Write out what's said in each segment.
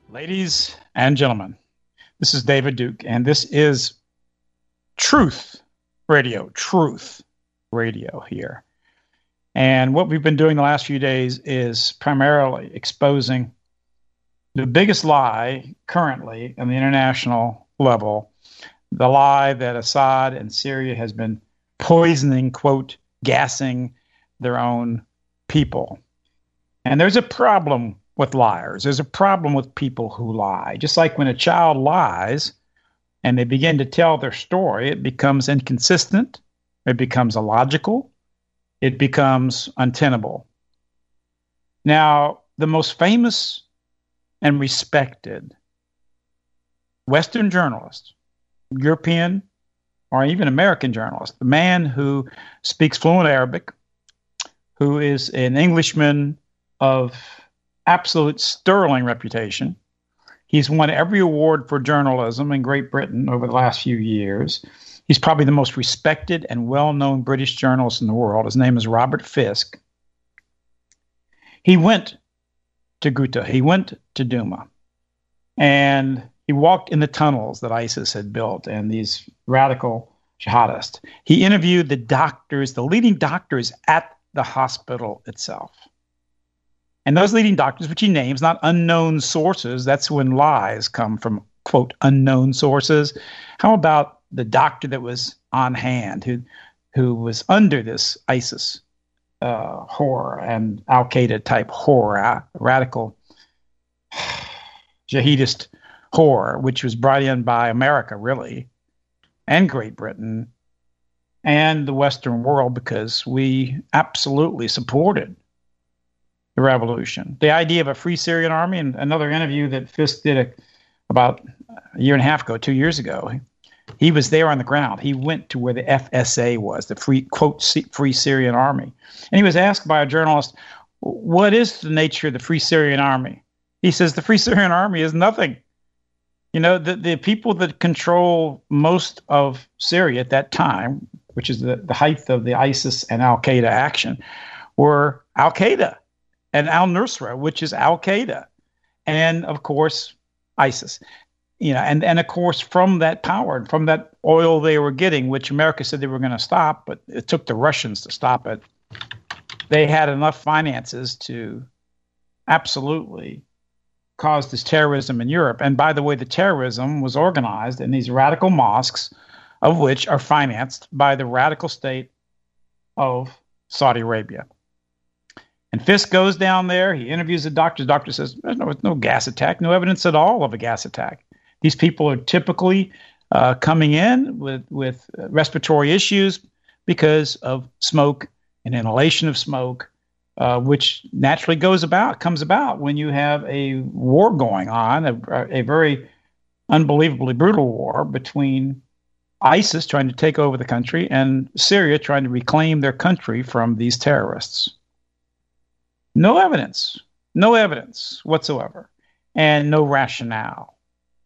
Ladies and gentlemen, this is David Duke, and this is Truth Radio here. And what we've been doing the last few days is primarily exposing the biggest lie currently on the international level, the lie that Assad and Syria has been poisoning, quote, gassing their own people. And there's a problem with liars. There's a problem with people who lie. Just like when a child lies and they begin to tell their story, it becomes inconsistent, it becomes illogical, it becomes untenable. Now, the most famous and respected Western journalist, European or even American journalist, the man who speaks fluent Arabic, who is an Englishman of absolute sterling reputation. He's won every award for journalism in Great Britain over the last few years. He's probably the most respected and well-known British journalist in the world. His name is Robert Fisk. He went to Ghouta. He went to Douma. And he walked in the tunnels that ISIS had built and these radical jihadists. He interviewed the doctors, the leading doctors at the hospital itself. And those leading doctors, which he names, not unknown sources, that's when lies come from, quote, unknown sources. How about the doctor that was on hand, who was under this ISIS horror and Al-Qaeda type horror, radical jihadist horror, which was brought in by America, really, and Great Britain and the Western world, because we absolutely supported the revolution. The idea of a free Syrian army, and another interview that Fisk did about a year and a half ago, 2 years ago, he was there on the ground. He went to where the FSA was, the free, quote, free Syrian army. And he was asked by a journalist, what is the nature of the free Syrian army? He says, the free Syrian army is nothing. You know, the people that control most of Syria at that time, which is the height of the ISIS and Al-Qaeda action, were Al-Qaeda and al-Nusra, which is Al-Qaeda, and of course ISIS. You know, and of course from that power and from that oil they were getting, which America said they were going to stop, but it took the Russians to stop it. They had enough finances to absolutely cause this terrorism in Europe. And by the way, the terrorism was organized in these radical mosques, of which are financed by the radical state of Saudi Arabia. And Fisk goes down there. He interviews the doctor. The doctor says, there's no gas attack, no evidence at all of a gas attack. These people are typically coming in with respiratory issues because of smoke and inhalation of smoke, which naturally comes about when you have a war going on, a very unbelievably brutal war between ISIS trying to take over the country and Syria trying to reclaim their country from these terrorists. No evidence whatsoever, and no rationale.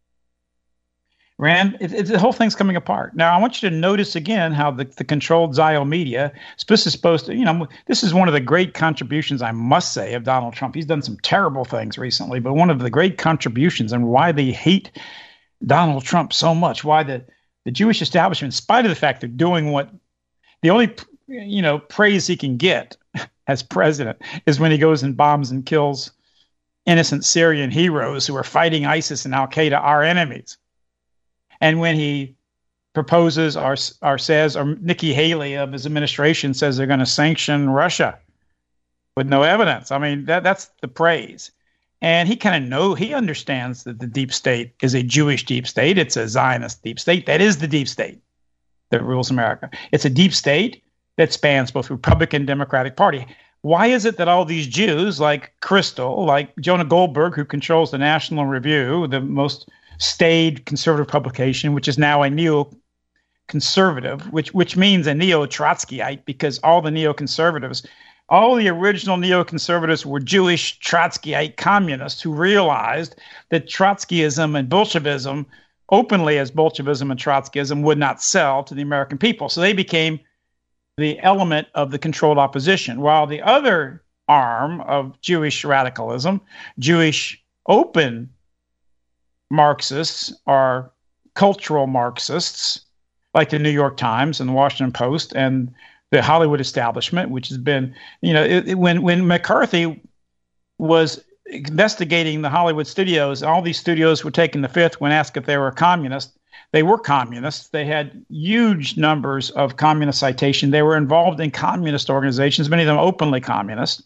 Rand, the whole thing's coming apart. Now, I want you to notice again how the controlled Zio media is supposed to, this is one of the great contributions, I must say, of Donald Trump. He's done some terrible things recently, but one of the great contributions and why they hate Donald Trump so much, why the Jewish establishment, in spite of the fact they're doing what the only, praise he can get as president is when he goes and bombs and kills innocent Syrian heroes who are fighting ISIS and Al-Qaeda, our enemies. And when he proposes or says, or Nikki Haley of his administration says they're going to sanction Russia with no evidence. I mean, that's the praise. And he understands that the deep state is a Jewish deep state. It's a Zionist deep state. That is the deep state that rules America. It's a deep state that spans both Republican and Democratic Party. Why is it that all these Jews like Kristol, like Jonah Goldberg, who controls the National Review, the most staid conservative publication, which is now a neoconservative, which means a neo-Trotskyite, because all the neoconservatives, all the original neoconservatives were Jewish Trotskyite communists who realized that Trotskyism and Bolshevism, openly as Bolshevism and Trotskyism, would not sell to the American people. So they became the element of the controlled opposition, while the other arm of Jewish radicalism, Jewish open Marxists are cultural Marxists, like the New York Times and the Washington Post and the Hollywood establishment, which has been, when McCarthy was investigating the Hollywood studios, all these studios were taking the fifth when asked if they were communist. They were communists. They had huge numbers of communist citation. They were involved in communist organizations, many of them openly communist.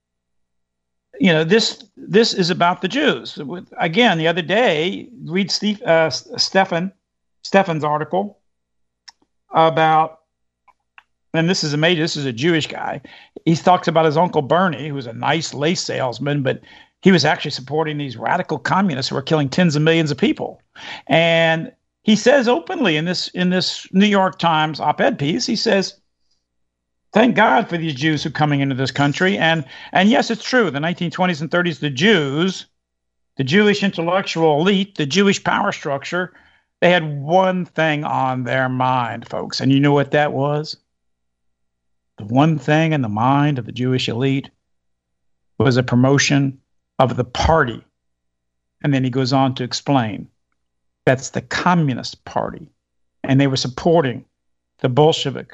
This is about the Jews. Again, the other day, read Stefan's article about, and this is amazing. This is a Jewish guy. He talks about his uncle Bernie, who was a nice lace salesman, but he was actually supporting these radical communists who were killing tens of millions of people. And he says openly in this New York Times op-ed piece, he says, thank God for these Jews who are coming into this country. And yes, it's true. The 1920s and 30s, the Jews, the Jewish intellectual elite, the Jewish power structure, they had one thing on their mind, folks. And you know what that was? The one thing in the mind of the Jewish elite was a promotion of the party. And then he goes on to explain that's the Communist Party. And they were supporting the Bolshevik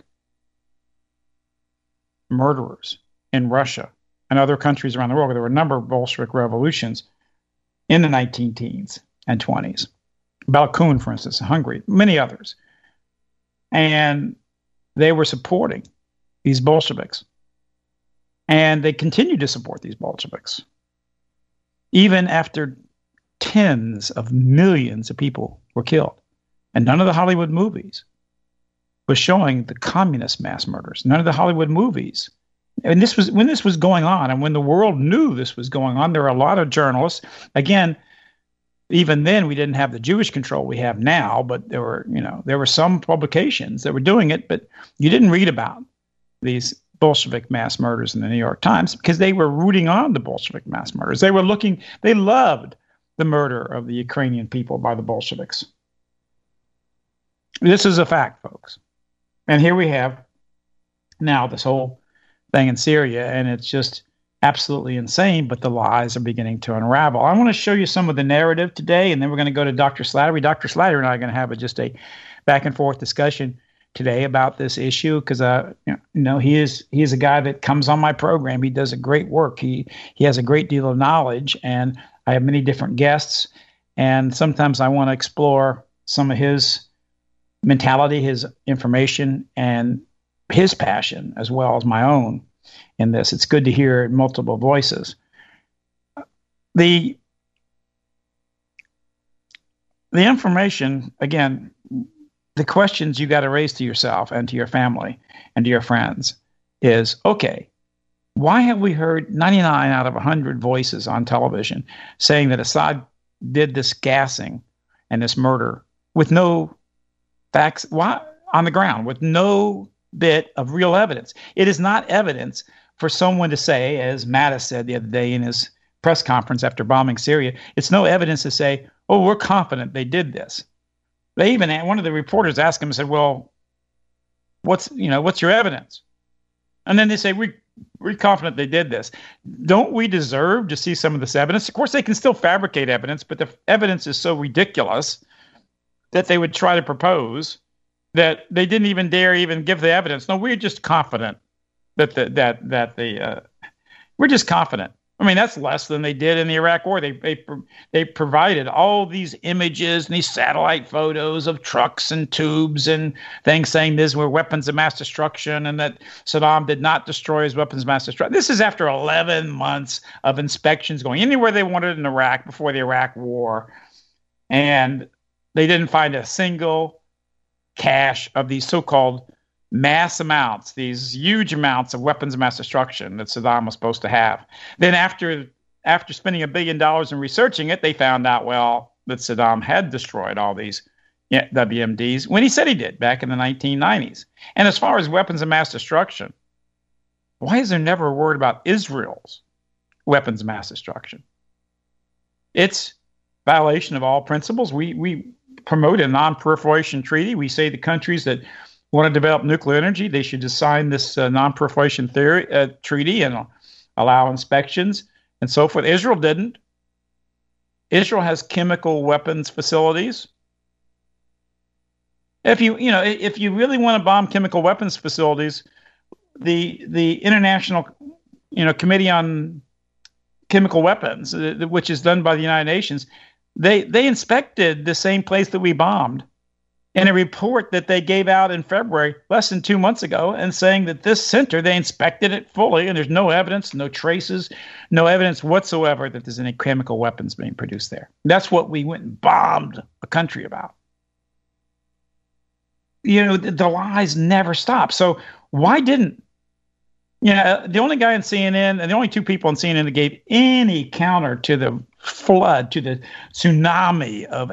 murderers in Russia and other countries around the world. There were a number of Bolshevik revolutions in the 19 teens and 20s. Balakun, for instance, in Hungary, many others. And they were supporting these Bolsheviks. And they continued to support these Bolsheviks. Even after tens of millions of people were killed. And none of the Hollywood movies was showing the communist mass murders. None of the Hollywood movies. And this was when this was going on, and when the world knew this was going on, there were a lot of journalists. Again, even then we didn't have the Jewish control we have now, but there were some publications that were doing it, but you didn't read about these Bolshevik mass murders in the New York Times because they were rooting on the Bolshevik mass murders. They loved the murder of the Ukrainian people by the Bolsheviks. This is a fact, folks. And here we have now this whole thing in Syria, and it's just absolutely insane, but the lies are beginning to unravel. I want to show you some of the narrative today, and then we're going to go to Dr. Slattery. Dr. Slattery and I are going to have just a back and forth discussion today about this issue because he is a guy that comes on my program. He does a great work. He has a great deal of knowledge, and I have many different guests, and sometimes I want to explore some of his mentality, his information, and his passion as well as my own in this. It's good to hear multiple voices. The information, again, the questions you got to raise to yourself and to your family and to your friends is, okay, why have we heard 99 out of 100 voices on television saying that Assad did this gassing and this murder with no facts on the ground, with no bit of real evidence? It is not evidence for someone to say, as Mattis said the other day in his press conference after bombing Syria, it's no evidence to say, oh, we're confident they did this. They even, one of the reporters asked him and said, well, what's your evidence? And then they say, we're confident they did this. Don't we deserve to see some of this evidence? Of course, they can still fabricate evidence, but the evidence is so ridiculous that they would try to propose that they didn't even dare even give the evidence. No, we're just confident we're just confident. I mean, that's less than they did in the Iraq War. They provided all these images and these satellite photos of trucks and tubes and things saying these were weapons of mass destruction and that Saddam did not destroy his weapons of mass destruction. This is after 11 months of inspections going anywhere they wanted in Iraq before the Iraq War. And they didn't find a single cache of these so-called mass amounts, these huge amounts of weapons of mass destruction that Saddam was supposed to have. Then after spending $1 billion in researching it, they found out, well, that Saddam had destroyed all these WMDs when he said he did back in the 1990s. And as far as weapons of mass destruction, why is there never a word about Israel's weapons of mass destruction? It's violation of all principles. We promote a non-proliferation treaty. We say the countries that want to develop nuclear energy, they should just sign this non-proliferation treaty and allow inspections and so forth. Israel didn't. Israel has chemical weapons facilities. If you really want to bomb chemical weapons facilities, the International Committee on Chemical Weapons, which is done by the United Nations, they inspected the same place that we bombed in a report that they gave out in February, less than 2 months ago, and saying that this center, they inspected it fully, and there's no evidence, no traces, no evidence whatsoever that there's any chemical weapons being produced there. That's what we went and bombed a country about. The lies never stop. So why didn't the only guy on CNN and the only two people on CNN that gave any counter to the flood, to the tsunami of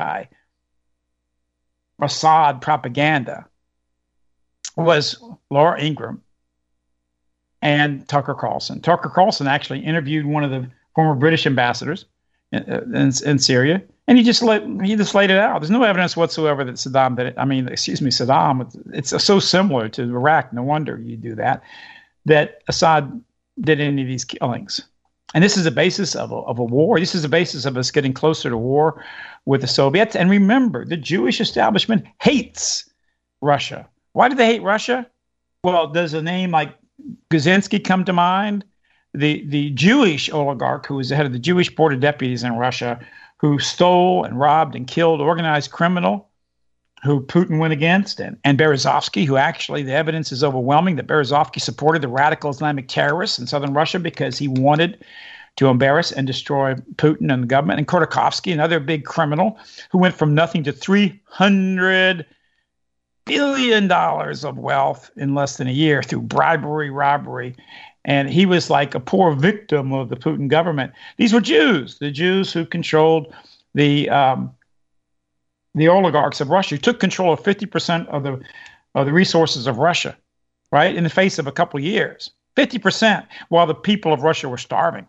anti-Assad propaganda was Laura Ingraham and Tucker Carlson. Tucker Carlson actually interviewed one of the former British ambassadors in Syria, and he just laid it out. There's no evidence whatsoever that Saddam, it's so similar to Iraq. No wonder you do that. That Assad did any of these killings. And this is the basis of a war. This is the basis of us getting closer to war with the Soviets. And remember, the Jewish establishment hates Russia. Why do they hate Russia? Well, does a name like Guzinski come to mind? The Jewish oligarch who was the head of the Jewish Board of Deputies in Russia, who stole and robbed and killed organized criminal, who Putin went against, and Berezovsky, who actually the evidence is overwhelming that Berezovsky supported the radical Islamic terrorists in southern Russia because he wanted to embarrass and destroy Putin and the government, and Khodorkovsky, another big criminal who went from nothing to $300 billion of wealth in less than a year through bribery, robbery. And he was like a poor victim of the Putin government. These were Jews, the Jews who controlled the oligarchs of Russia, who took control of 50% of the resources of Russia, right? In the face of a couple of years, 50%, while the people of Russia were starving.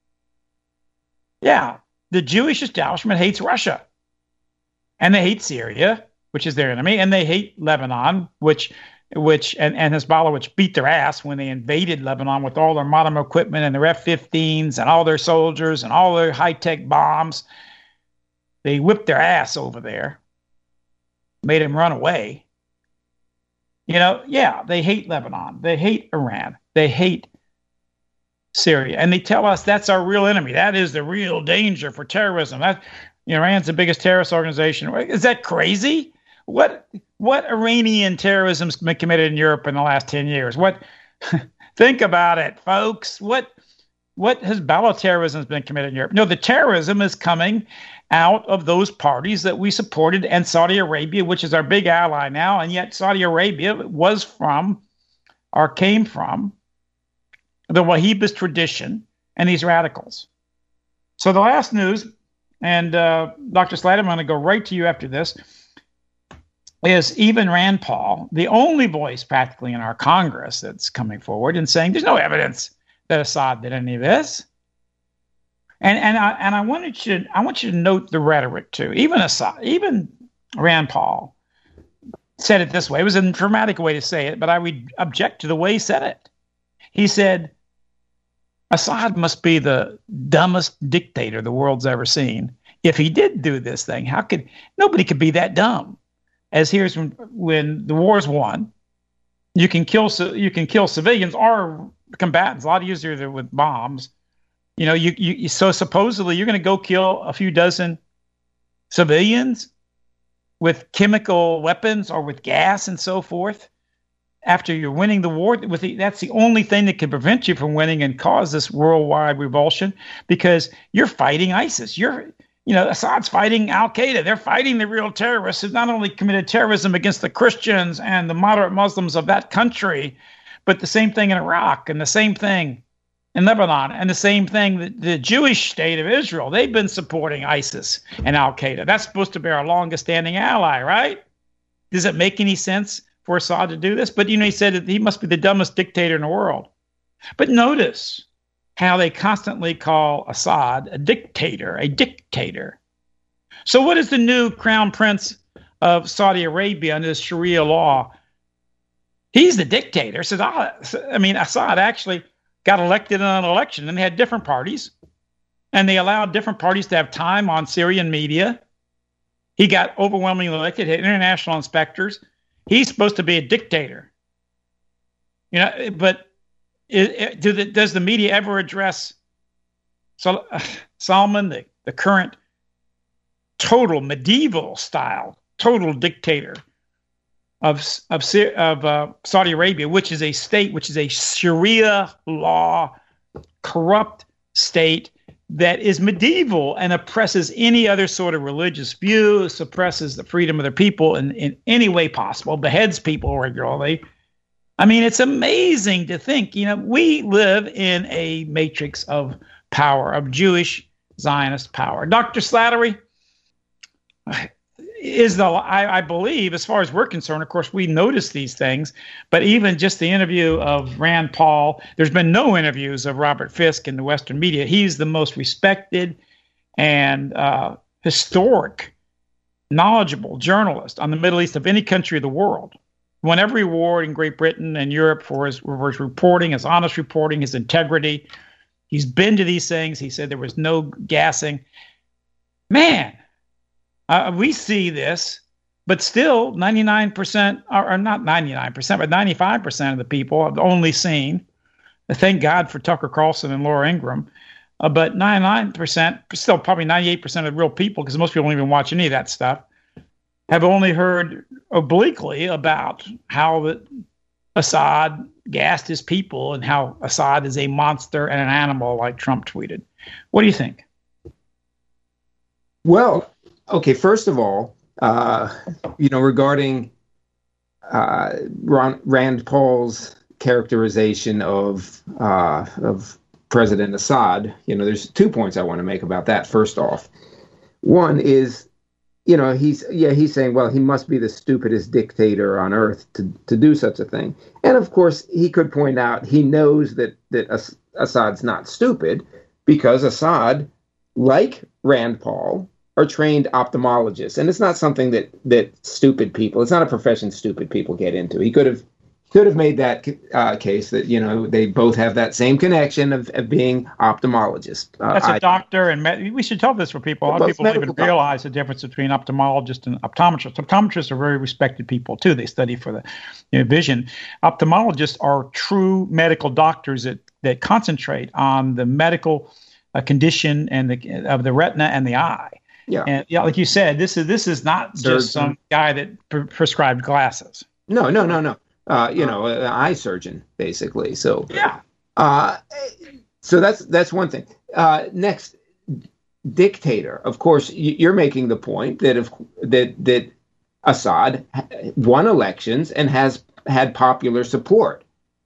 Yeah, the Jewish establishment hates Russia, and they hate Syria, which is their enemy, and they hate Lebanon, which and Hezbollah, which beat their ass when they invaded Lebanon with all their modern equipment and their F-15s and all their soldiers and all their high-tech bombs. They whipped their ass over there, made them run away. They hate Lebanon. They hate Iran. They hate Syria. And they tell us that's our real enemy. That is the real danger for terrorism. Iran's the biggest terrorist organization. Is that crazy? What Iranian terrorism's been committed in Europe in the last 10 years? Think about it, folks. What Hezbollah terrorism has been committed in Europe? No, the terrorism is coming out of those parties that we supported, and Saudi Arabia, which is our big ally now, and yet Saudi Arabia came from the Wahhabist tradition and these radicals. So the last news, and Dr. Slade, I'm going to go right to you after this, is even Rand Paul, the only voice practically in our Congress that's coming forward and saying there's no evidence that Assad did any of this. And I want you to note the rhetoric too. Even Rand Paul said it this way. It was a dramatic way to say it, but I would object to the way he said it. He said, Assad must be the dumbest dictator the world's ever seen. If he did do this thing, nobody could be that dumb? As here's when the war's won, you can kill civilians or combatants a lot easier with bombs. So supposedly you're going to go kill a few dozen civilians with chemical weapons or with gas and so forth after you're winning the war. That's the only thing that can prevent you from winning and cause this worldwide revulsion, because you're fighting ISIS. Assad's fighting Al-Qaeda. They're fighting the real terrorists who not only committed terrorism against the Christians and the moderate Muslims of that country, but the same thing in Iraq and the same thing in Lebanon and the same thing, the Jewish state of Israel. They've been supporting ISIS and Al-Qaeda. That's supposed to be our longest standing ally, right? Does it make any sense for Assad to do this? But, he said that he must be the dumbest dictator in the world. But notice how they constantly call Assad a dictator. So what is the new crown prince of Saudi Arabia under the Sharia law? He's the dictator. Assad actually got elected in an election, and they had different parties. and they allowed different parties to have time on Syrian media. He got overwhelmingly elected, had international inspectors. He's supposed to be a dictator. But does the media ever address Salman, the current total medieval style, total dictator of Saudi Arabia, which is a state, which is a Sharia law, corrupt state that is medieval and oppresses any other sort of religious view, suppresses the freedom of their people in any way possible, beheads people regularly. I mean, it's amazing to think, we live in a matrix of power, of Jewish Zionist power. Dr. Slattery, I believe, as far as we're concerned, of course, we notice these things, but even just the interview of Rand Paul, there's been no interviews of Robert Fisk in the Western media. He's the most respected and historic, knowledgeable journalist on the Middle East of any country of the world. Won every award in Great Britain and Europe for his reporting, his honest reporting, his integrity. He's been to these things. He said there was no gassing. Man, we see this, but still 99%, or not 99%, but 95% of the people have only seen, thank God for Tucker Carlson and Laura Ingraham, but 99%, still probably 98% of real people, because most people don't even watch any of that stuff, have only heard obliquely about how Assad gassed his people and how Assad is a monster and an animal, like Trump tweeted. What do you think? Well, okay, first of all, regarding Rand Paul's characterization of President Assad, there's 2 points I want to make about that. First off, one is, he's saying, well, he must be the stupidest dictator on earth to do such a thing. And of course, he could point out he knows that Assad's not stupid, because Assad, like Rand Paul, are trained ophthalmologists. And it's not something that stupid people, it's not a profession stupid people get into. He could have made that case that, they both have that same connection of being ophthalmologists. That's a doctor, and we should tell this for people. A lot of people don't even realize the difference between ophthalmologist and optometrist. Optometrists are very respected people, too. They study for the vision. Ophthalmologists are true medical doctors that concentrate on the medical condition of the retina and the eye. Yeah. And like you said, this is not just some guy that prescribed glasses. No. An eye surgeon, basically. So yeah. So that's one thing. Next, dictator. Of course, you're making the point that Assad won elections and has had popular support.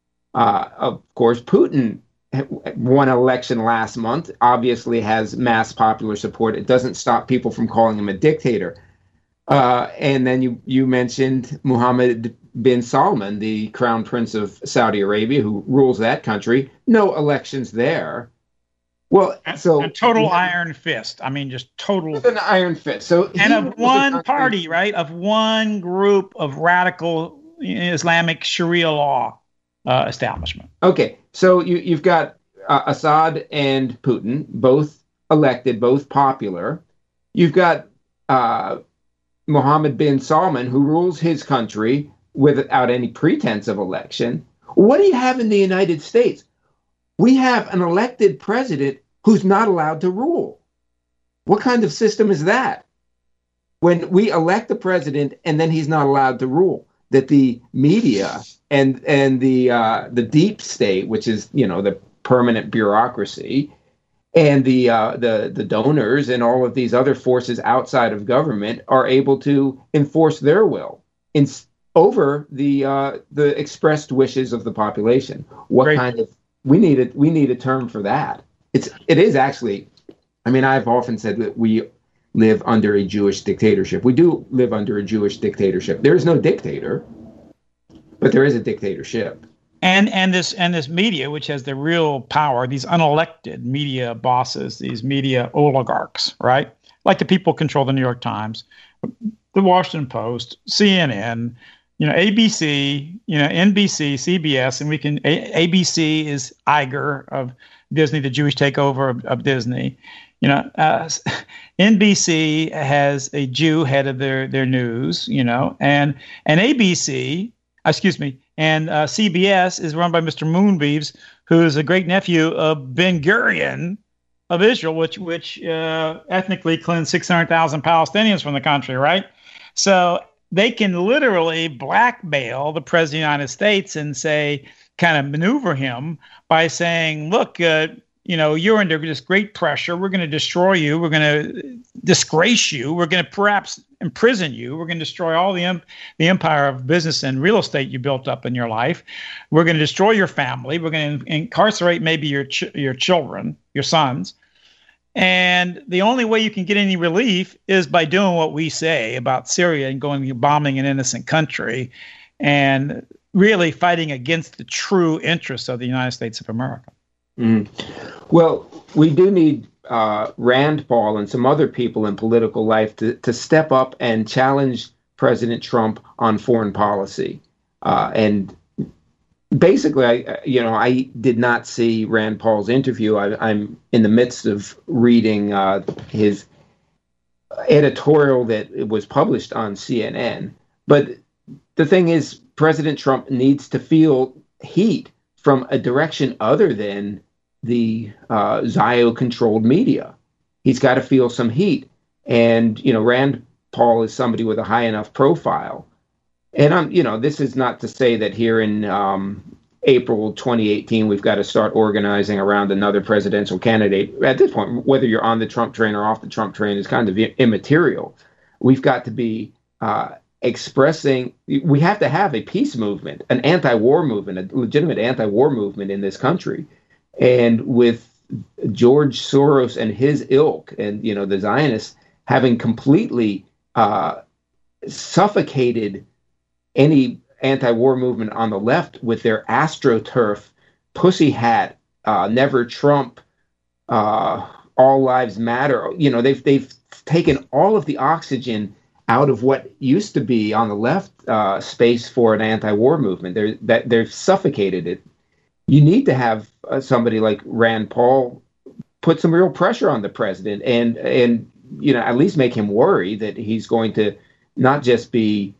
Of course, Putin won an election last month, obviously has mass popular support. It doesn't stop people from calling him a dictator. And then you mentioned Mohammed bin Salman, the crown prince of Saudi Arabia, who rules that country. No elections there. Well, so a total iron fist. I mean, just total an iron fist. So and of one party, right? Of one group of radical Islamic Sharia law establishment. Okay, so you've got Assad and Putin, both elected, both popular. You've got Mohammed bin Salman, who rules his country without any pretense of election. What do you have in the United States? We have an elected president who's not allowed to rule. What kind of system is that? When we elect the president and then he's not allowed to rule, that the media and the deep state, which is the permanent bureaucracy, and the donors and all of these other forces outside of government are able to enforce their will over the expressed wishes of the population. We need a term for that. It is actually. I mean, I've often said that we live under a Jewish dictatorship. We do live under a Jewish dictatorship. There is no dictator, but there is a dictatorship. And this media, which has the real power, these unelected media bosses, these media oligarchs, right? Like the people control the New York Times, the Washington Post, CNN, ABC, NBC, CBS, and ABC is Iger of Disney, the Jewish takeover of Disney. NBC has a Jew head of their news, and ABC, excuse me, and CBS is run by Mr. Moonbeeves, who is a great nephew of Ben Gurion of Israel, which ethnically cleansed 600,000 Palestinians from the country, right? So they can literally blackmail the president of the United States and say, kind of maneuver him by saying, look, you're under this great pressure. We're going to destroy you. We're going to disgrace you. We're going to perhaps imprison you. We're going to destroy all the empire of business and real estate you built up in your life. We're going to destroy your family. We're going to incarcerate maybe your children, your sons. And the only way you can get any relief is by doing what we say about Syria and going bombing an innocent country and really fighting against the true interests of the United States of America. Mm. Well, we do need Rand Paul and some other people in political life to step up and challenge President Trump on foreign policy. And basically, I did not see Rand Paul's interview. I'm in the midst of reading his editorial that was published on CNN. But the thing is, President Trump needs to feel heat from a direction other than the Zio-controlled media. He's got to feel some heat. And, Rand Paul is somebody with a high enough profile. And, this is not to say that here in April 2018, we've got to start organizing around another presidential candidate. At this point, whether you're on the Trump train or off the Trump train is kind of immaterial. We've got to be we have to have a peace movement, an anti-war movement, a legitimate anti-war movement in this country. And with George Soros and his ilk and, the Zionists having completely suffocated any anti-war movement on the left with their AstroTurf, pussy hat, never Trump, all lives matter. They've taken all of the oxygen out of what used to be on the left space for an anti-war movement. They've suffocated it. You need to have somebody like Rand Paul put some real pressure on the president and at least make him worry that he's going to not just be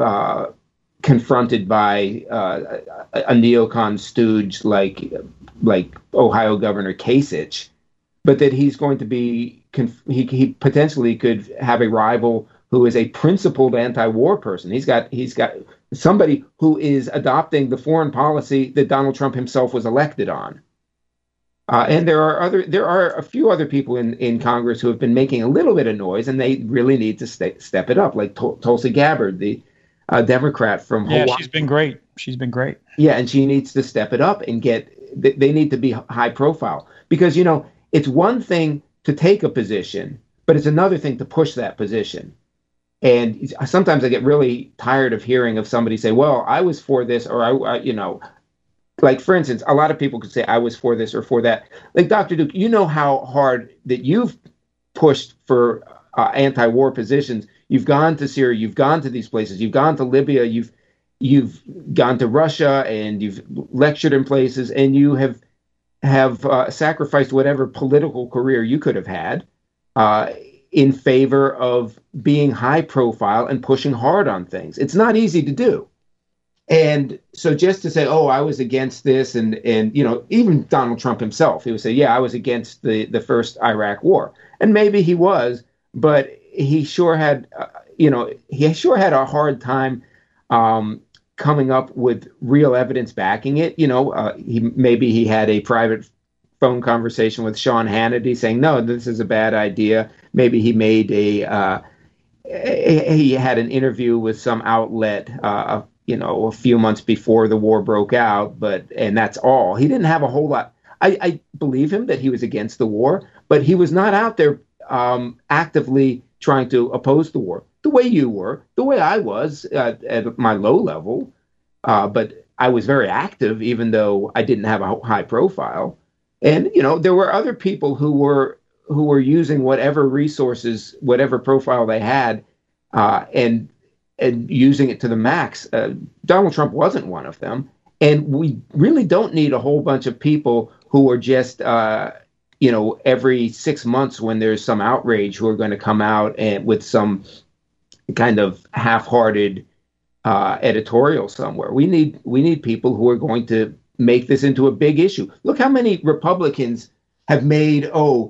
confronted by a neocon stooge like Ohio Governor Kasich, but that he's going to be he potentially could have a rival who is a principled anti-war person. He's got somebody who is adopting the foreign policy that Donald Trump himself was elected on. And there are a few other people in Congress who have been making a little bit of noise, and they really need to step it up, like Tulsi Gabbard, the Democrat from Hawaii. Yeah, she's been great. Yeah, and she needs to step it up and they need to be high profile, because, it's one thing to take a position, but it's another thing to push that position. And sometimes I get really tired of hearing of somebody say, well, I was for this, or I like, for instance, a lot of people could say I was for this or for that. Like, Dr. Duke, how hard that you've pushed for anti-war positions. You've gone to Syria, you've gone to these places, you've gone to Libya, you've gone to Russia, and you've lectured in places, and you have sacrificed whatever political career you could have had in favor of being high profile and pushing hard on things. It's not easy to do. And so just to say, oh, I was against this, and even Donald Trump himself, he would say, yeah, I was against the first Iraq war. And maybe he was, but he sure had a hard time coming up with real evidence backing it. He had a private phone conversation with Sean Hannity saying, no, this is a bad idea. Maybe he made he had an interview with some outlet, a few months before the war broke out, and that's all. He didn't have a whole lot. I believe him that he was against the war, but he was not out there actively trying to oppose the war the way you were, the way I was at my low level. But I was very active, even though I didn't have a high profile. And, there were other people who were using whatever resources, whatever profile they had, and using it to the max. Donald Trump wasn't one of them. And we really don't need a whole bunch of people who who are just, every 6 months when there's some outrage, who are going to come out and with some kind of half-hearted editorial somewhere. We need people who are going to make this into a big issue. Look how many Republicans have made,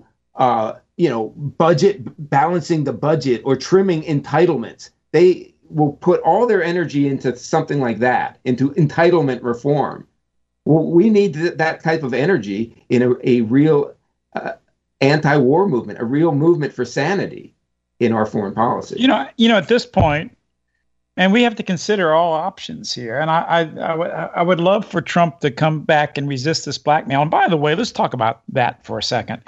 budget, balancing the budget or trimming entitlements. They will put all their energy into something like that, into entitlement reform. Well, we need that type of energy in a real anti-war movement, a real movement for sanity in our foreign policy. At this point, and we have to consider all options here. And I would love for Trump to come back and resist this blackmail. And by the way, let's talk about that for a second.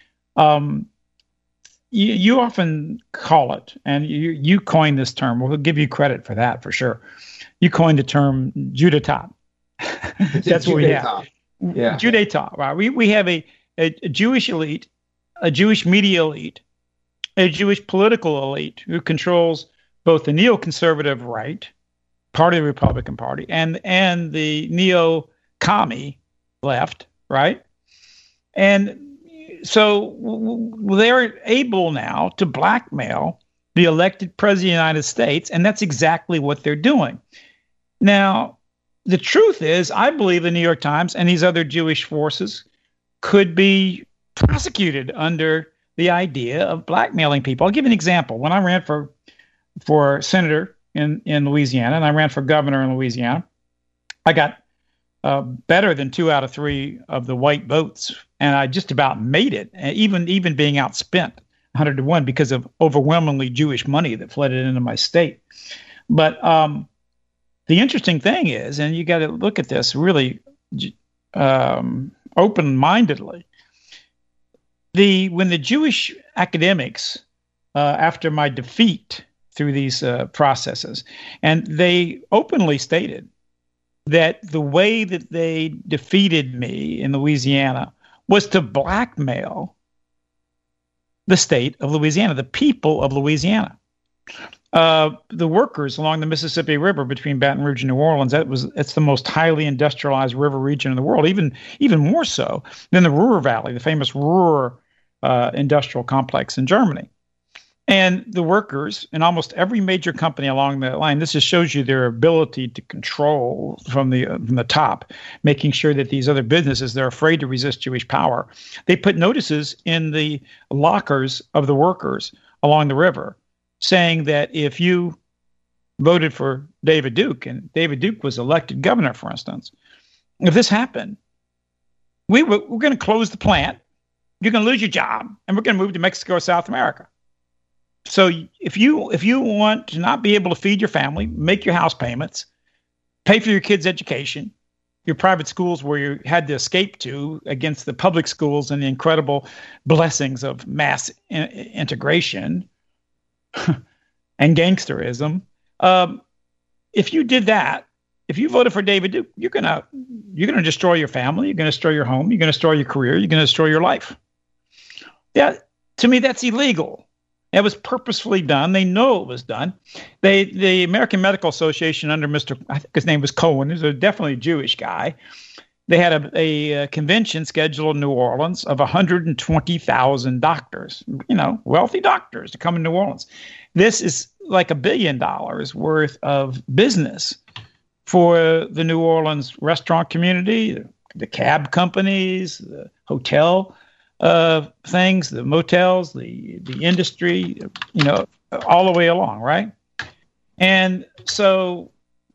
You often call it, and you coined this term. We'll give you credit for that for sure. You coined the term Coup d'etat. That's what we have. Yeah. Coup d'etat. Right? We have a Jewish elite, a Jewish media elite, a Jewish political elite who controls both the neoconservative right, part of the Republican Party, and the neo-commie left, right? And so they're able now to blackmail the elected president of the United States, and that's exactly what they're doing. Now, the truth is, I believe the New York Times and these other Jewish forces could be prosecuted under the idea of blackmailing people. I'll give you an example. When I ran for senator in Louisiana, and I ran for governor in Louisiana, I got better than 2 out of 3 of the white votes, and I just about made it, even being outspent 100 to 1 because of overwhelmingly Jewish money that flooded into my state. But the interesting thing is, and you got to look at this really open-mindedly, when the Jewish academics, after my defeat through these processes, and they openly stated that the way that they defeated me in Louisiana was to blackmail the state of Louisiana, the people of Louisiana. The workers along the Mississippi River between Baton Rouge and New Orleans, it's the most highly industrialized river region in the world, even more so than the Ruhr Valley, the famous Ruhr industrial complex in Germany. And the workers in almost every major company along that line, this just shows you their ability to control from the top, making sure that these other businesses, they're afraid to resist Jewish power. They put notices in the lockers of the workers along the river saying that if you voted for David Duke, and David Duke was elected governor, for instance, if this happened, we're going to close the plant, you're going to lose your job, and we're going to move to Mexico or South America. So if you want to not be able to feed your family, make your house payments, pay for your kids' education, your private schools where you had to escape to against the public schools and the incredible blessings of mass integration and gangsterism, if you did that, if you voted for David Duke, you're gonna destroy your family, you're gonna destroy your home, you're gonna destroy your career, you're gonna destroy your life. Yeah, to me that's illegal. It was purposefully done. They know it was done. The American Medical Association under I think his name was Cohen, who's definitely a Jewish guy. They had a convention scheduled in New Orleans of 120,000 doctors, wealthy doctors to come in New Orleans. This is like $1 billion worth of business for the New Orleans restaurant community, the cab companies, the hotel things, the motels, the industry, all the way along, right? And so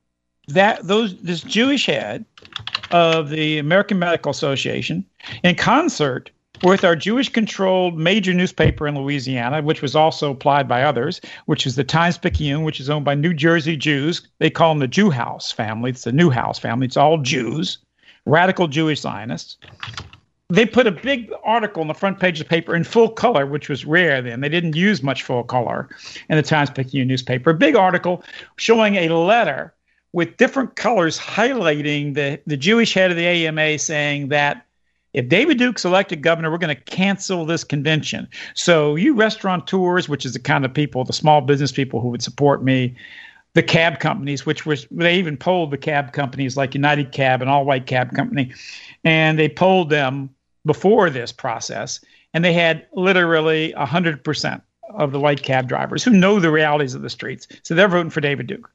this Jewish head of the American Medical Association, in concert with our Jewish-controlled major newspaper in Louisiana, which was also applied by others, which is the Times-Picayune, which is owned by New Jersey Jews. They call them the Jew House family. It's the Newhouse family. It's all Jews, radical Jewish Zionists. They put a big article on the front page of the paper in full color, which was rare then. They didn't use much full color in the Times-Picayune newspaper. A big article showing a letter with different colors highlighting the Jewish head of the AMA saying that if David Duke's elected governor, we're going to cancel this convention. So you restaurateurs, which is the kind of people, the small business people who would support me, the cab companies, they even polled the cab companies like United Cab, an all-white cab company, and they polled them before this process, and they had literally 100% of the white cab drivers who know the realities of the streets. So they're voting for David Duke.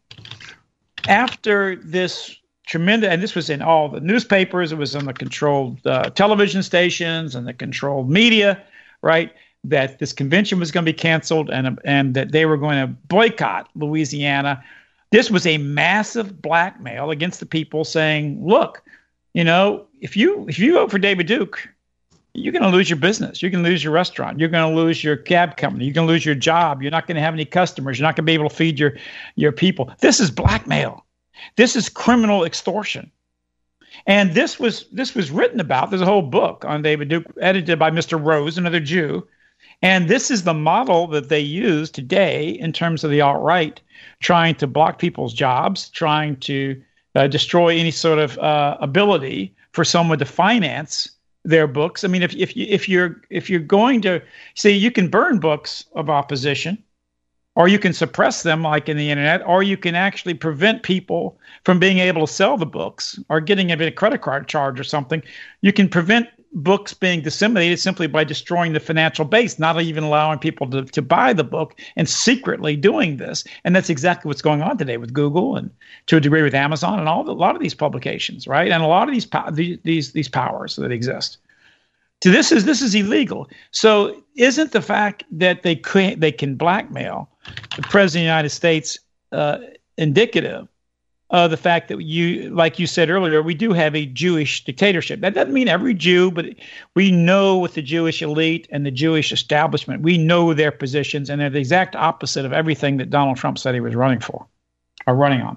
After this tremendous, and this was in all the newspapers, it was on the controlled television stations and the controlled media, right? That this convention was going to be canceled and that they were going to boycott Louisiana. This was a massive blackmail against the people saying, look, if you vote for David Duke, you're going to lose your business. You're going to lose your restaurant. You're going to lose your cab company. You're going to lose your job. You're not going to have any customers. You're not going to be able to feed your people. This is blackmail. This is criminal extortion. And this was written about. There's a whole book on David Duke, edited by Mr. Rose, another Jew. And this is the model that they use today in terms of the alt-right, trying to block people's jobs, trying to destroy any sort of ability for someone to finance their books. I mean, if you're going to see, you can burn books of opposition, or you can suppress them like in the internet, or you can actually prevent people from being able to sell the books or getting a credit card charge or something. You can prevent books being disseminated simply by destroying the financial base, not even allowing people to buy the book, and secretly doing this. And that's exactly what's going on today with Google and to a degree with Amazon and a lot of these publications, right? And a lot of these powers that exist. So this is illegal. So isn't the fact that they can blackmail the president of the United States indicative of the fact that like you said earlier, we do have a Jewish dictatorship? That doesn't mean every Jew, but we know with the Jewish elite and the Jewish establishment, we know their positions, and they're the exact opposite of everything that Donald Trump said he was running for or running on.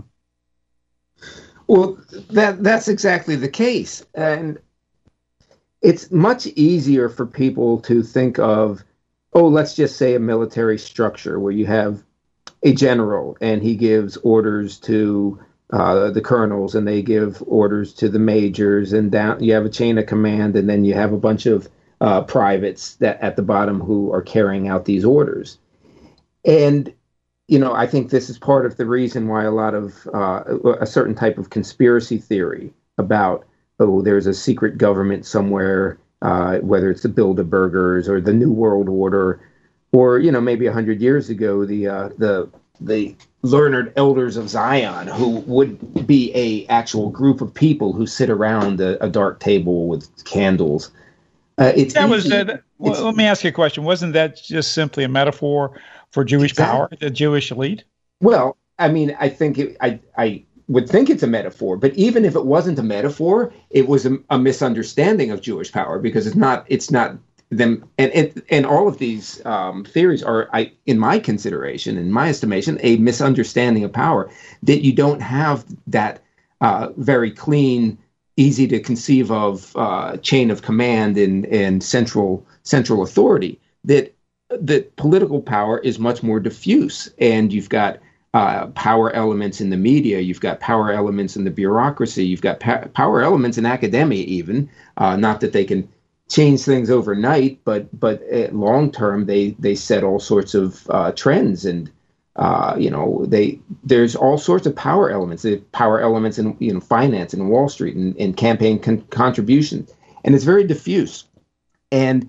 Well, that's exactly the case. And it's much easier for people to think of, let's just say a military structure where you have a general and he gives orders to the colonels, and they give orders to the majors, and down you have a chain of command, and then you have a bunch of privates that at the bottom who are carrying out these orders. And I think this is part of the reason why a lot of a certain type of conspiracy theory about there's a secret government somewhere, whether it's the Bilderbergers or the New World Order, or maybe 100 years ago the learned elders of Zion, who would be a actual group of people who sit around a dark table with candles. Let me ask you a question. Wasn't that just simply a metaphor for Jewish power, the Jewish elite? Well, I mean, I think I would think it's a metaphor, but even if it wasn't a metaphor, it was a misunderstanding of Jewish power, because it's not them. And all of these theories are, in my consideration, in my estimation, a misunderstanding of power, that you don't have that very clean, easy to conceive of chain of command and central authority. That political power is much more diffuse, and you've got power elements in the media, you've got power elements in the bureaucracy, you've got power elements in academia even. Not that they can change things overnight, but long term they set all sorts of trends, and there's all sorts of power elements. The power elements in finance and Wall Street and campaign contributions, and it's very diffuse. And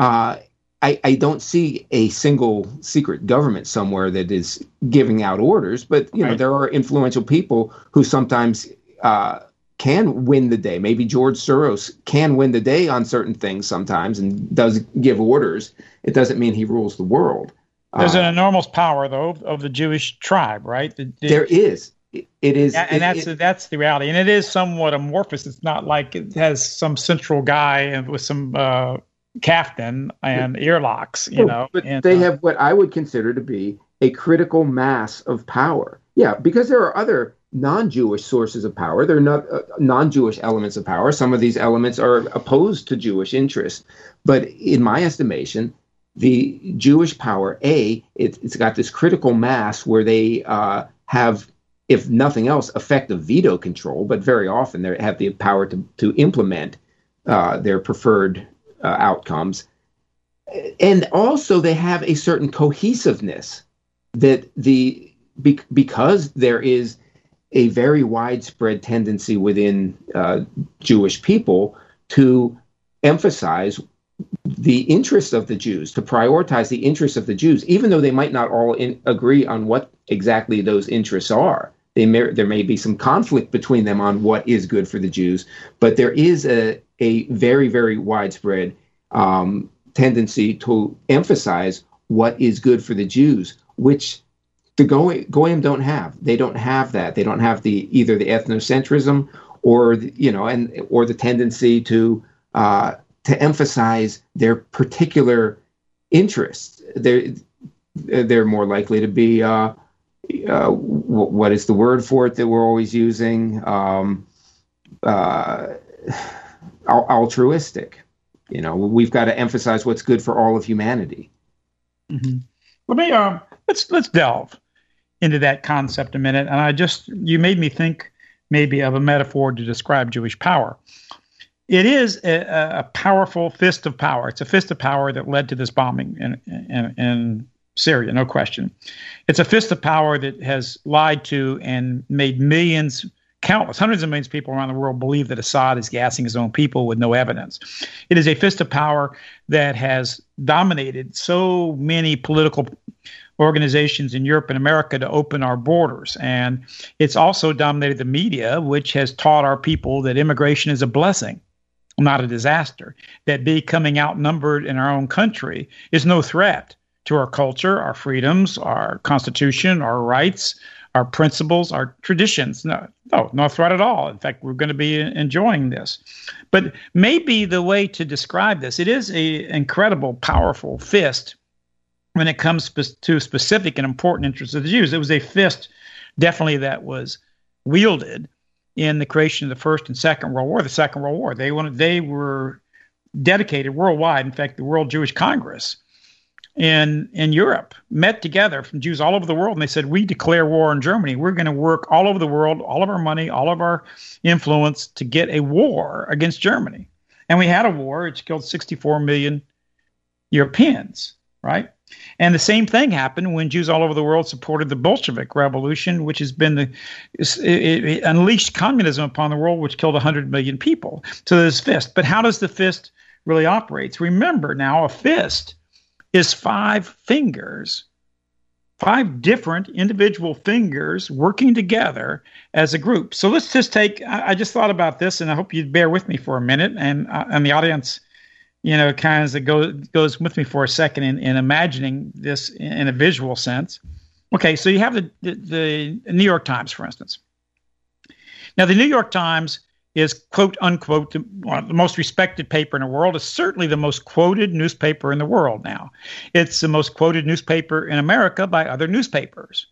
I don't see a single secret government somewhere that is giving out orders, but right. There are influential people who sometimes can win the day. Maybe George Soros can win the day on certain things sometimes and does give orders. It doesn't mean he rules the world. There's an enormous power, though, of the Jewish tribe, right? There is. It is, and that's the reality. And it is somewhat amorphous. It's not like it has some central guy with some caftan and earlocks, But they have what I would consider to be a critical mass of power. Yeah, because there are other non-Jewish sources of power. There are not non-Jewish elements of power. Some of these elements are opposed to Jewish interests. But in my estimation, the Jewish power, it's got this critical mass where they have, if nothing else, effective veto control, but very often they have the power to implement their preferred outcomes. And also they have a certain cohesiveness that because there is a very widespread tendency within Jewish people to emphasize the interests of the Jews, to prioritize the interests of the Jews, even though they might not all agree on what exactly those interests are. There may be some conflict between them on what is good for the Jews, but there is a very, very widespread tendency to emphasize what is good for the Jews, which the Goyim don't have. They don't have that. They don't have either the ethnocentrism or the tendency to emphasize their particular interests. They're more likely to be what is the word for it that we're always using? Altruistic. We've got to emphasize what's good for all of humanity. Mm-hmm. Let me let's delve into that concept a minute. And you made me think maybe of a metaphor to describe Jewish power. It is a powerful fist of power. It's a fist of power that led to this bombing in Syria, no question. It's a fist of power that has lied to and made millions, countless, hundreds of millions of people around the world believe that Assad is gassing his own people with no evidence. It is a fist of power that has dominated so many political organizations in Europe and America to open our borders. And it's also dominated the media, which has taught our people that immigration is a blessing, not a disaster, that becoming outnumbered in our own country is no threat to our culture, our freedoms, our constitution, our rights, our principles, our traditions. No threat at all. In fact, we're going to be enjoying this. But maybe the way to describe this, it is an incredible, powerful fist when it comes to specific and important interests of the Jews. It was a fist, definitely, that was wielded in the creation of the First and Second World War. The Second World War, they were dedicated worldwide. In fact, the World Jewish Congress in Europe met together from Jews all over the world, and they said, we declare war on Germany. We're going to work all over the world, all of our money, all of our influence to get a war against Germany. And we had a war. It's killed 64 million Europeans, right? And the same thing happened when Jews all over the world supported the Bolshevik Revolution, which has been it unleashed communism upon the world, which killed 100 million people. So there's fist. But how does the fist really operate? Remember now, a fist is 5 fingers, 5 different individual fingers working together as a group. So let's just I just thought about this, and I hope you'd bear with me for a minute, and the audience, kind of goes with me for a second in imagining this in a visual sense. Okay, so you have the New York Times, for instance. Now, the New York Times is, quote unquote, the most respected paper in the world. It's certainly the most quoted newspaper in the world now. It's the most quoted newspaper in America by other newspapers.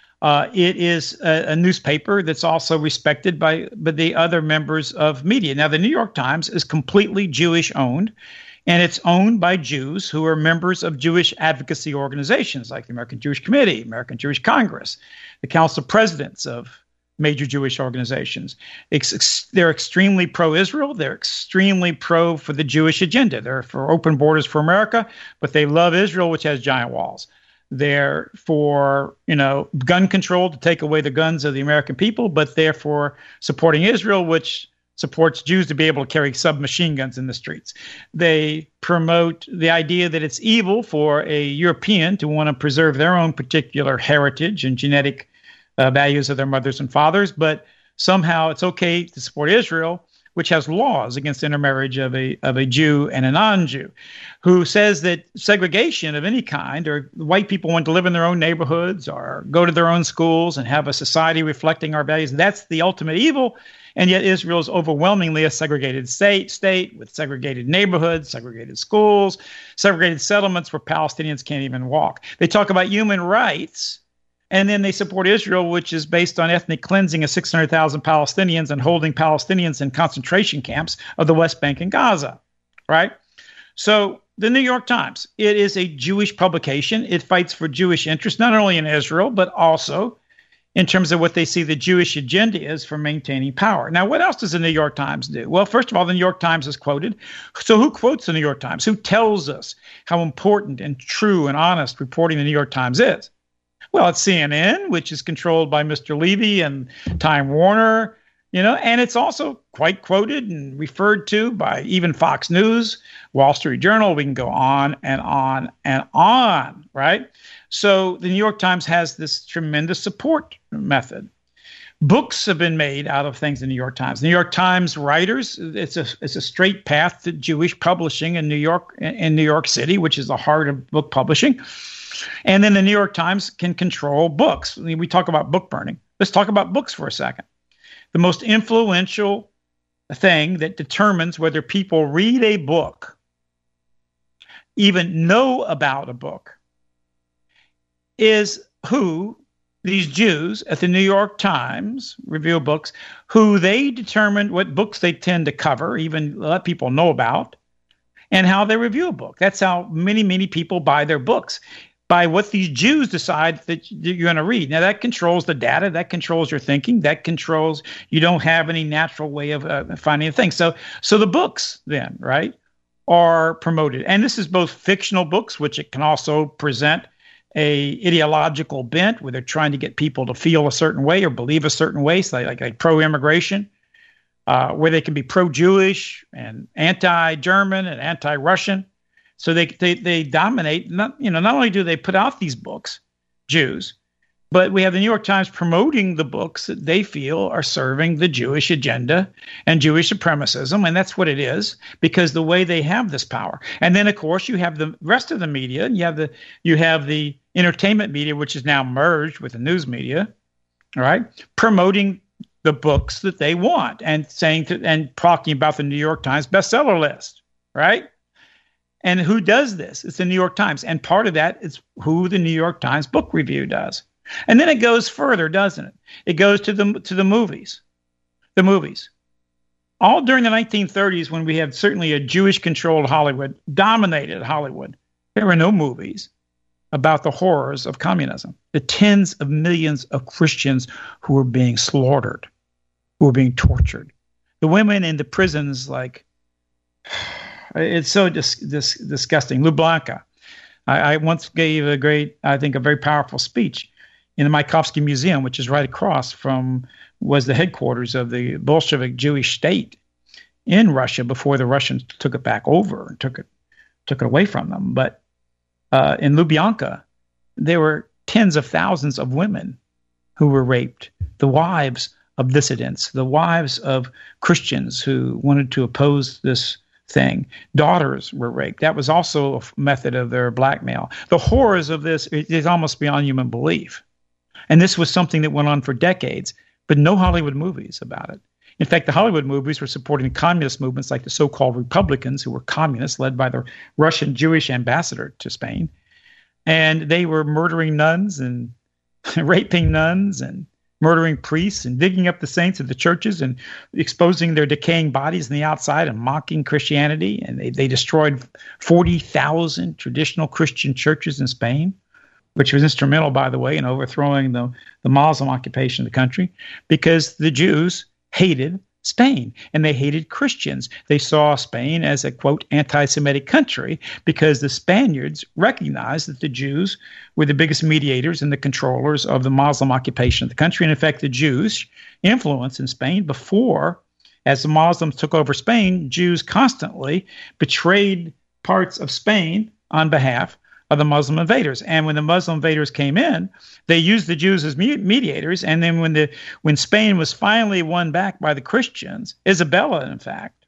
It is a newspaper that's also respected by the other members of media. Now, the New York Times is completely Jewish owned, and it's owned by Jews who are members of Jewish advocacy organizations like the American Jewish Committee, American Jewish Congress, the Council of Presidents of major Jewish organizations. They're extremely pro-Israel. They're extremely pro for the Jewish agenda. They're for open borders for America, but they love Israel, which has giant walls. They're for, gun control, to take away the guns of the American people, but they're for supporting Israel, which supports Jews to be able to carry submachine guns in the streets. They promote the idea that it's evil for a European to want to preserve their own particular heritage and genetic values of their mothers and fathers, but somehow it's okay to support Israel, which has laws against intermarriage of a Jew and a non-Jew, who says that segregation of any kind, or white people want to live in their own neighborhoods or go to their own schools and have a society reflecting our values, that's the ultimate evil. And yet Israel is overwhelmingly a segregated state with segregated neighborhoods, segregated schools, segregated settlements where Palestinians can't even walk. They talk about human rights, and then they support Israel, which is based on ethnic cleansing of 600,000 Palestinians and holding Palestinians in concentration camps of the West Bank and Gaza, right? So the New York Times, it is a Jewish publication. It fights for Jewish interests, not only in Israel, but also in terms of what they see the Jewish agenda is for maintaining power. Now, what else does the New York Times do? Well, first of all, the New York Times is quoted. So who quotes the New York Times? Who tells us how important and true and honest reporting the New York Times is? Well, it's CNN, which is controlled by Mr. Levy and Time Warner, And it's also quite quoted and referred to by even Fox News, Wall Street Journal. We can go on and on and on, right? So the New York Times has this tremendous support method. Books have been made out of things in the New York Times. New York Times writers, it's a straight path to Jewish publishing in New York City, which is the heart of book publishing. And then the New York Times can control books. We talk about book burning. Let's talk about books for a second. The most influential thing that determines whether people read a book, even know about a book, is who these Jews at the New York Times review books, who they determine what books they tend to cover, even let people know about, and how they review a book. That's how many, many people buy their books, by what these Jews decide that you're going to read. Now, that controls the data, that controls your thinking, that controls, you don't have any natural way of finding a thing. So the books then, right, are promoted. And this is both fictional books, which it can also present a ideological bent where they're trying to get people to feel a certain way or believe a certain way, so like pro-immigration, where they can be pro-Jewish and anti-German and anti-Russian. So they dominate. Not only do they put out these books, Jews, but we have the New York Times promoting the books that they feel are serving the Jewish agenda and Jewish supremacism, and that's what it is, because the way they have this power. And then, of course, you have the rest of the media, and you have the entertainment media, which is now merged with the news media, all right, promoting the books that they want and and talking about the New York Times bestseller list, right? And who does this? It's the New York Times. And part of that is who the New York Times Book Review does. And then it goes further, doesn't it? It goes to the movies. The movies. All during the 1930s, when we had certainly a Jewish-controlled Hollywood, dominated Hollywood, there were no movies about the horrors of communism. The tens of millions of Christians who were being slaughtered, who were being tortured. The women in the prisons, like... It's so disgusting. Lublanka. I once gave a very powerful speech in the Mayakovsky Museum, which is right across from, was the headquarters of the Bolshevik Jewish state in Russia before the Russians took it back over and took it away from them. But in Lubyanka, there were tens of thousands of women who were raped, the wives of dissidents, the wives of Christians who wanted to oppose this thing. Daughters were raped. That was also a method of their blackmail. The horrors of this is almost beyond human belief. And this was something that went on for decades, but no Hollywood movies about it. In fact, the Hollywood movies were supporting communist movements like the so-called Republicans, who were communists, led by the Russian Jewish ambassador to Spain. And they were murdering nuns and raping nuns and murdering priests and digging up the saints of the churches and exposing their decaying bodies on the outside and mocking Christianity. And they destroyed 40,000 traditional Christian churches in Spain, which was instrumental, by the way, in overthrowing the Muslim occupation of the country, because the Jews hated Spain and they hated Christians. They saw Spain as a, quote, anti-Semitic country because the Spaniards recognized that the Jews were the biggest mediators and the controllers of the Muslim occupation of the country. And in fact, the Jews' influence in Spain before, as the Muslims took over Spain, Jews constantly betrayed parts of Spain on behalf of the Muslim invaders. And when the Muslim invaders came in, they used the Jews as mediators. And then when Spain was finally won back by the Christians, Isabella, in fact,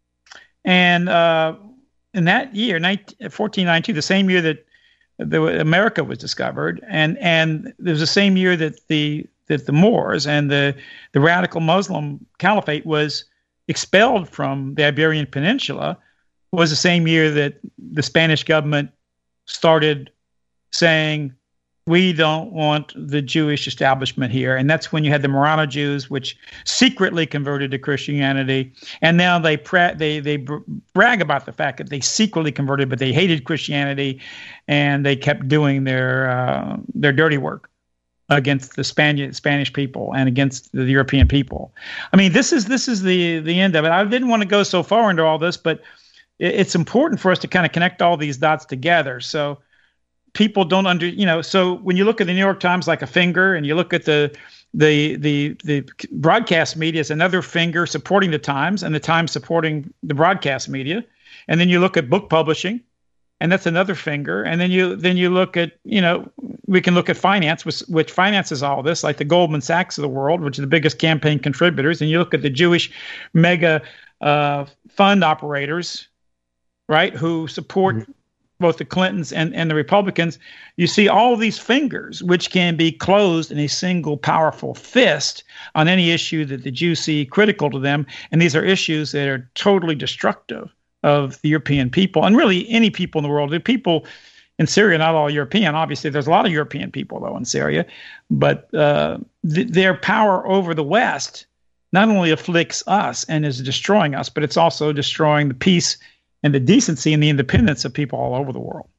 and in that year, 1492, the same year that America was discovered, and it was the same year that the Moors and the radical Muslim caliphate was expelled from the Iberian Peninsula, was the same year that the Spanish government started saying, we don't want the Jewish establishment here. And that's when you had the Marrano Jews, which secretly converted to Christianity. And now they brag about the fact that they secretly converted, but they hated Christianity, and they kept doing their dirty work against the Spanish people and against the European people. I mean, this is the end of it. I didn't want to go so far into all this, but it's important for us to kind of connect all these dots together. So people don't so when you look at the New York Times like a finger, and you look at the the broadcast media is another finger supporting the Times, and the Times supporting the broadcast media. And then you look at book publishing, and that's another finger. And then you look at, we can look at finance, which finances all this, like the Goldman Sachs of the world, which are the biggest campaign contributors. And you look at the Jewish mega fund operators, right, who support both the Clintons and the Republicans. You see all these fingers, which can be closed in a single powerful fist on any issue that the Jews see critical to them. And these are issues that are totally destructive of the European people, and really any people in the world. The people in Syria, not all European. Obviously, there's a lot of European people, though, in Syria. But their power over the West not only afflicts us and is destroying us, but it's also destroying the peace and the decency and the independence of people all over the world.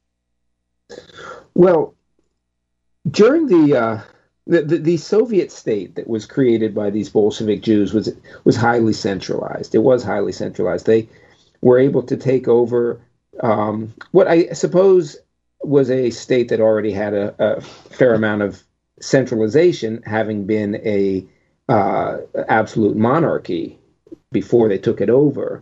Well, during the Soviet state that was created by these Bolshevik Jews was highly centralized. It was highly centralized. They were able to take over what I suppose was a state that already had a fair amount of centralization, having been a absolute monarchy before they took it over.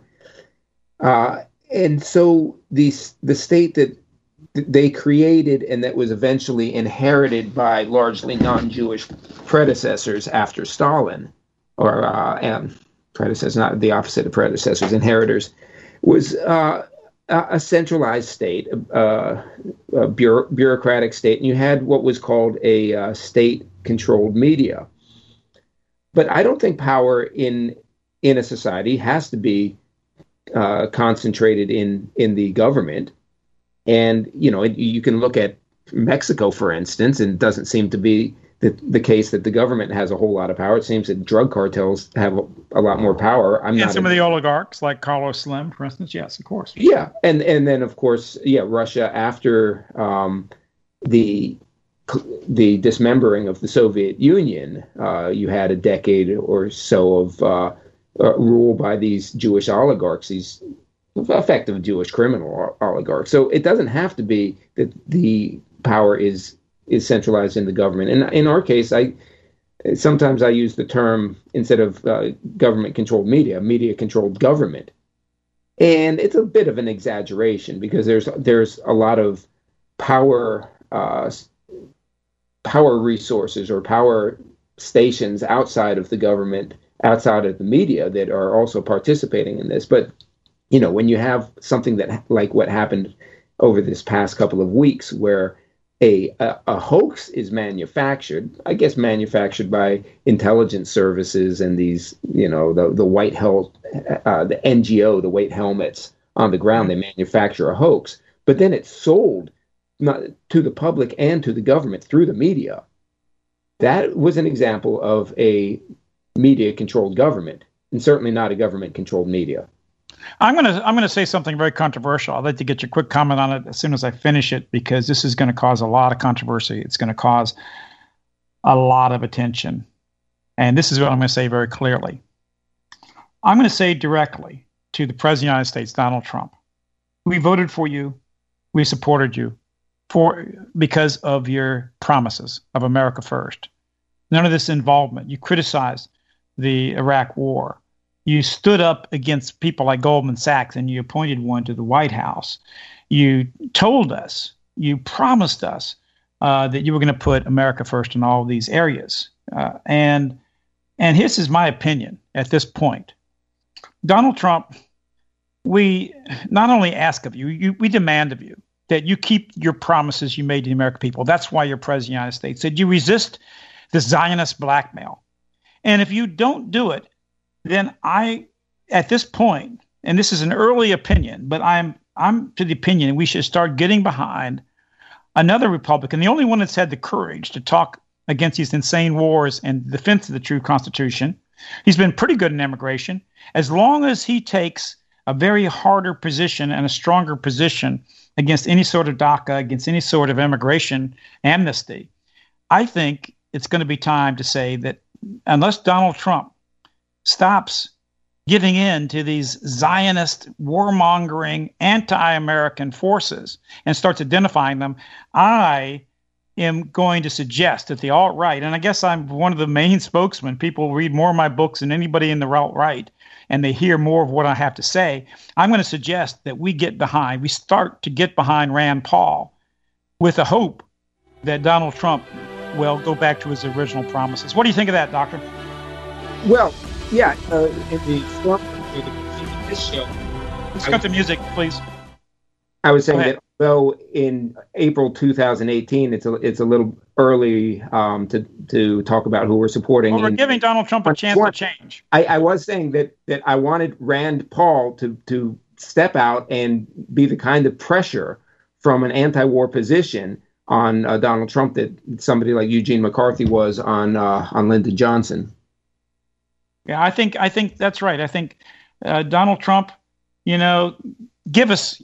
And so the state that they created and that was eventually inherited by largely non-Jewish predecessors after Stalin, or predecessors, not the opposite of predecessors, inheritors, was a centralized state, a bureaucratic state, and you had what was called a state-controlled media. But I don't think power in a society has to be concentrated in the government. And, you can look at Mexico, for instance, and it doesn't seem to be the case that the government has a whole lot of power. It seems that drug cartels have a lot more power. And some of the oligarchs, like Carlos Slim, for instance, yes, of course. Yeah, and then, of course, Russia, after the dismembering of the Soviet Union, you had a decade or so of rule by these Jewish oligarchs, these effective Jewish criminal oligarchs. So it doesn't have to be that the power is centralized in the government. And in our case, sometimes I use the term, instead of government-controlled media-controlled government. And it's a bit of an exaggeration because there's a lot of power resources or power stations outside of the government, outside of the media, that are also participating in this. But when you have something that, like what happened over this past couple of weeks, where a hoax is manufactured by intelligence services and these, the white the NGO, the white helmets on the ground, they manufacture a hoax, but then it's sold not to the public and to the government through the media. That was an example of a media-controlled government, and certainly not a government-controlled media. I'm gonna say something very controversial. I'd like to get your quick comment on it as soon as I finish it, because this is going to cause a lot of controversy. It's going to cause a lot of attention, and this is what I'm going to say very clearly. I'm going to say directly to the President of the United States, Donald Trump. We voted for you. We supported you because of your promises of America first. None of this involvement. You criticized the Iraq War. You stood up against people like Goldman Sachs, and you appointed one to the White House. You told us, you promised us that you were going to put America first in all of these areas. And this is my opinion at this point. Donald Trump, we not only ask of you, we demand of you that you keep your promises you made to the American people. That's why you're President of the United States. That you resist the Zionist blackmail. And if you don't do it, then at this point, and this is an early opinion, but I'm to the opinion we should start getting behind another Republican, the only one that's had the courage to talk against these insane wars and defense of the true Constitution. He's been pretty good in immigration. As long as he takes a very harder position and a stronger position against any sort of DACA, against any sort of immigration amnesty, I think it's going to be time to say that unless Donald Trump stops giving in to these Zionist, warmongering, anti-American forces and starts identifying them, I am going to suggest that the alt-right, and I guess I'm one of the main spokesmen, people read more of my books than anybody in the alt-right, and they hear more of what I have to say. I'm going to suggest that we start to get behind Rand Paul with the hope that Donald Trump will go back to his original promises. What do you think of that, Doctor? Well, yeah, in the form of this show. Let's cut the music, please. I was saying that though in April 2018, it's a little early to talk about who we're supporting. Well, we're giving Donald Trump a chance to change. I was saying that I wanted Rand Paul to step out and be the kind of pressure from an anti-war position on Donald Trump that somebody like Eugene McCarthy was on Lyndon Johnson. Yeah, I think that's right. I think Donald Trump, give us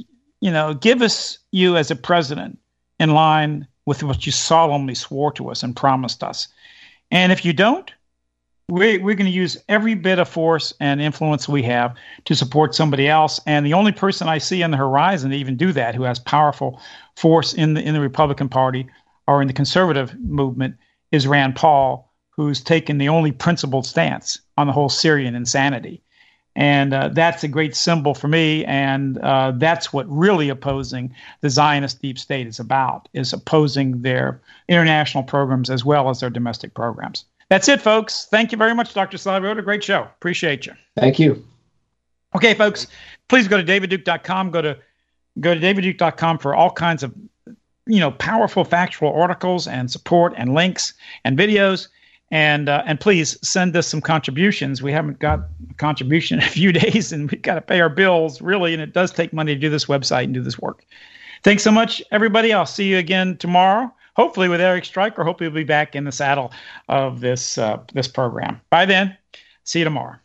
you as a president in line with what you solemnly swore to us and promised us. And if you don't, we're going to use every bit of force and influence we have to support somebody else. And the only person I see on the horizon to even do that, who has powerful force in the Republican Party or in the conservative movement, is Rand Paul, who's taken the only principled stance on the whole Syrian insanity. And that's a great symbol for me. And that's what really opposing the Zionist deep state is about, is opposing their international programs as well as their domestic programs. That's it, folks. Thank you very much, Dr. Sly. What a great show. Appreciate you. Thank you. Okay, folks, please go to davidduke.com. Go to davidduke.com for all kinds of, powerful factual articles and support and links and videos. And please send us some contributions. We haven't got a contribution in a few days, and we've got to pay our bills, really, and it does take money to do this website and do this work. Thanks so much, everybody. I'll see you again tomorrow, hopefully with Eric Stryker. Hopefully we'll be back in the saddle of this program. By then, see you tomorrow.